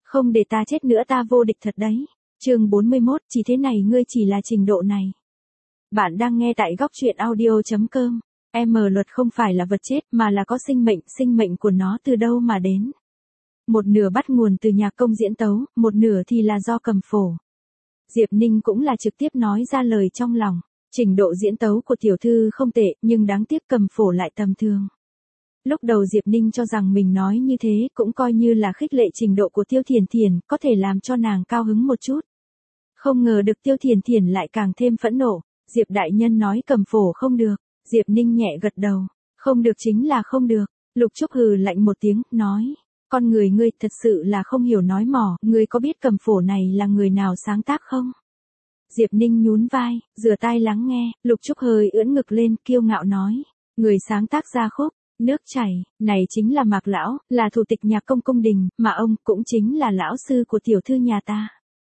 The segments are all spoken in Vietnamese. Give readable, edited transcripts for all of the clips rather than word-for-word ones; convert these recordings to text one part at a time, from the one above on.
Không để ta chết nữa ta vô địch thật đấy. Chương 41, chỉ thế này ngươi chỉ là trình độ này. Bạn đang nghe tại góc truyện audio.com. Luật không phải là vật chết mà là có sinh mệnh của nó từ đâu mà đến. Một nửa bắt nguồn từ nhạc công diễn tấu, một nửa thì là do cầm phổ. Diệp Ninh cũng là trực tiếp nói ra lời trong lòng. Trình độ diễn tấu của tiểu thư không tệ, nhưng đáng tiếc cầm phổ lại tầm thường. Lúc đầu Diệp Ninh cho rằng mình nói như thế cũng coi như là khích lệ trình độ của Tiêu Thiền Thiền, có thể làm cho nàng cao hứng một chút. Không ngờ được Tiêu Thiền Thiền lại càng thêm phẫn nộ. Diệp đại nhân nói cầm phổ không được. Diệp Ninh nhẹ gật đầu. Không được chính là không được. Lục Trúc hừ lạnh một tiếng, nói. Con người ngươi thật sự là không hiểu nói mỏ, ngươi có biết cầm phổ này là người nào sáng tác không? Diệp Ninh nhún vai, rửa tai lắng nghe, Lục Trúc hơi ưỡn ngực lên, kiêu ngạo nói. Người sáng tác ra khúc Nước chảy, này chính là Mạc Lão, là thủ tịch nhạc công cung đình, mà ông cũng chính là lão sư của tiểu thư nhà ta.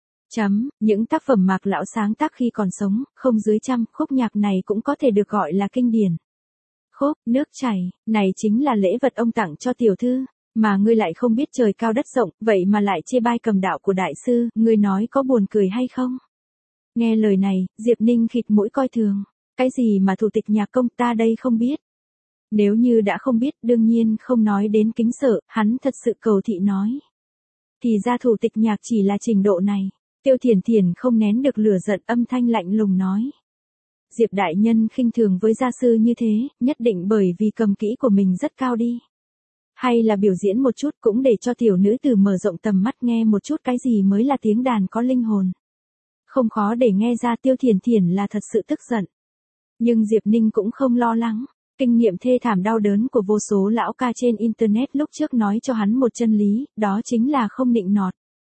Những tác phẩm Mạc Lão sáng tác khi còn sống, không dưới 100 khúc nhạc này cũng có thể được gọi là kinh điển. Khúc Nước chảy, này chính là lễ vật ông tặng cho tiểu thư, mà ngươi lại không biết trời cao đất rộng, vậy mà lại chê bai cầm đạo của đại sư, ngươi nói có buồn cười hay không? Nghe lời này, Diệp Ninh khịt mũi coi thường. Cái gì mà thủ tịch nhạc công ta đây không biết? Nếu như đã không biết đương nhiên không nói đến kính sợ, hắn thật sự cầu thị nói. Thì ra thủ tịch nhạc chỉ là trình độ này. Tiêu Thiền Thiền không nén được lửa giận, âm thanh lạnh lùng nói. Diệp đại nhân khinh thường với gia sư như thế, nhất định bởi vì cầm kỹ của mình rất cao đi. Hay là biểu diễn một chút cũng để cho tiểu nữ tử mở rộng tầm mắt nghe một chút cái gì mới là tiếng đàn có linh hồn. Không khó để nghe ra Tiêu Thiền Thiền là thật sự tức giận. Nhưng Diệp Ninh cũng không lo lắng. Kinh nghiệm thê thảm đau đớn của vô số lão ca trên Internet lúc trước nói cho hắn một chân lý, đó chính là không nịnh nọt.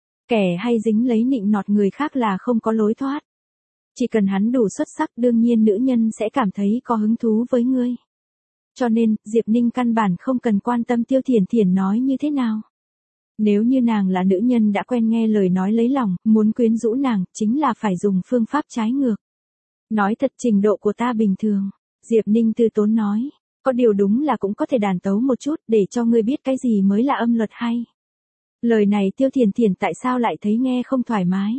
Kẻ hay dính lấy nịnh nọt người khác là không có lối thoát. Chỉ cần hắn đủ xuất sắc đương nhiên nữ nhân sẽ cảm thấy có hứng thú với ngươi. Cho nên, Diệp Ninh căn bản không cần quan tâm Tiêu Thiền Thiền nói như thế nào. Nếu như nàng là nữ nhân đã quen nghe lời nói lấy lòng, muốn quyến rũ nàng, chính là phải dùng phương pháp trái ngược. Nói thật trình độ của ta bình thường. Diệp Ninh từ tốn nói, có điều đúng là cũng có thể đàn tấu một chút để cho ngươi biết cái gì mới là âm luật hay. Lời này Tiêu Thiền Thiền tại sao lại thấy nghe không thoải mái.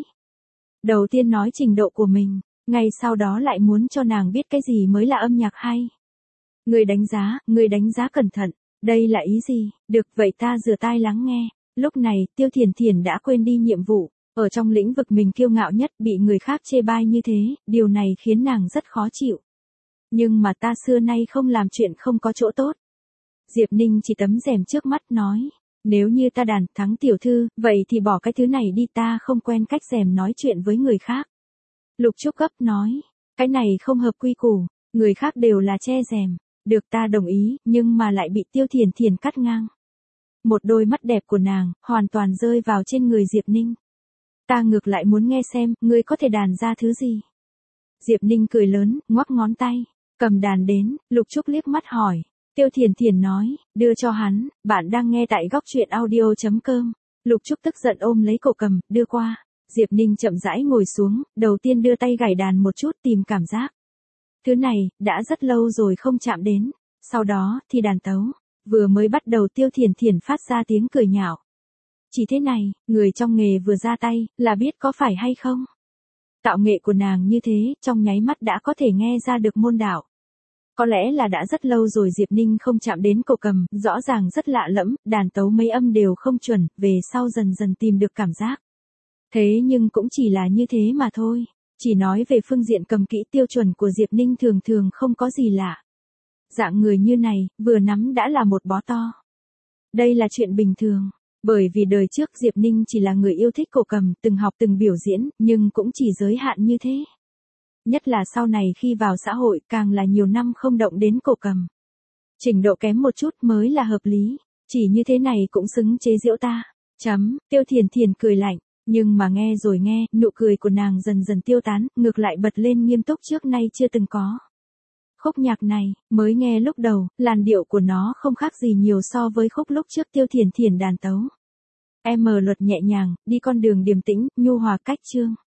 Đầu tiên nói trình độ của mình, ngay sau đó lại muốn cho nàng biết cái gì mới là âm nhạc hay. Người đánh giá cẩn thận, đây là ý gì, được vậy ta rửa tai lắng nghe. Lúc này Tiêu Thiền Thiền đã quên đi nhiệm vụ, ở trong lĩnh vực mình kiêu ngạo nhất bị người khác chê bai như thế, điều này khiến nàng rất khó chịu. Nhưng mà ta xưa nay không làm chuyện không có chỗ tốt. Diệp Ninh chỉ tấm rèm trước mắt nói, nếu như ta đàn thắng tiểu thư, vậy thì bỏ cái thứ này đi, ta không quen cách rèm nói chuyện với người khác. Lục Trúc gấp nói, cái này không hợp quy củ, người khác đều là che rèm, được ta đồng ý, nhưng mà lại bị Tiêu Thiền Thiền cắt ngang. Một đôi mắt đẹp của nàng, hoàn toàn rơi vào trên người Diệp Ninh. Ta ngược lại muốn nghe xem, ngươi có thể đàn ra thứ gì. Diệp Ninh cười lớn, ngoắc ngón tay. Cầm đàn đến, Lục Trúc liếc mắt hỏi. Tiêu Thiền Thiền nói, đưa cho hắn, bạn đang nghe tại góc truyện audio.com. Lục Trúc tức giận ôm lấy cổ cầm, đưa qua. Diệp Ninh chậm rãi ngồi xuống, đầu tiên đưa tay gảy đàn một chút tìm cảm giác. Thứ này, đã rất lâu rồi không chạm đến. Sau đó, thì đàn tấu. Vừa mới bắt đầu Tiêu Thiền Thiền phát ra tiếng cười nhạo. Chỉ thế này, người trong nghề vừa ra tay, là biết có phải hay không? Tạo nghệ của nàng như thế, trong nháy mắt đã có thể nghe ra được môn đạo. Có lẽ là đã rất lâu rồi Diệp Ninh không chạm đến cổ cầm, rõ ràng rất lạ lẫm, đàn tấu mấy âm đều không chuẩn, về sau dần dần tìm được cảm giác. Thế nhưng cũng chỉ là như thế mà thôi, chỉ nói về phương diện cầm kỹ tiêu chuẩn của Diệp Ninh thường thường không có gì lạ. Dạng người như này, vừa nắm đã là một bó to. Đây là chuyện bình thường, bởi vì đời trước Diệp Ninh chỉ là người yêu thích cổ cầm, từng học từng biểu diễn, nhưng cũng chỉ giới hạn như thế. Nhất là sau này khi vào xã hội càng là nhiều năm không động đến cổ cầm. Trình độ kém một chút mới là hợp lý, chỉ như thế này cũng xứng chế giễu ta. Tiêu Thiền Thiền cười lạnh, nhưng mà nghe rồi nghe, nụ cười của nàng dần dần tiêu tán, ngược lại bật lên nghiêm túc trước nay chưa từng có. Khúc nhạc này, mới nghe lúc đầu, làn điệu của nó không khác gì nhiều so với khúc lúc trước Tiêu Thiền Thiền đàn tấu. Luật nhẹ nhàng, đi con đường điềm tĩnh, nhu hòa cách chương.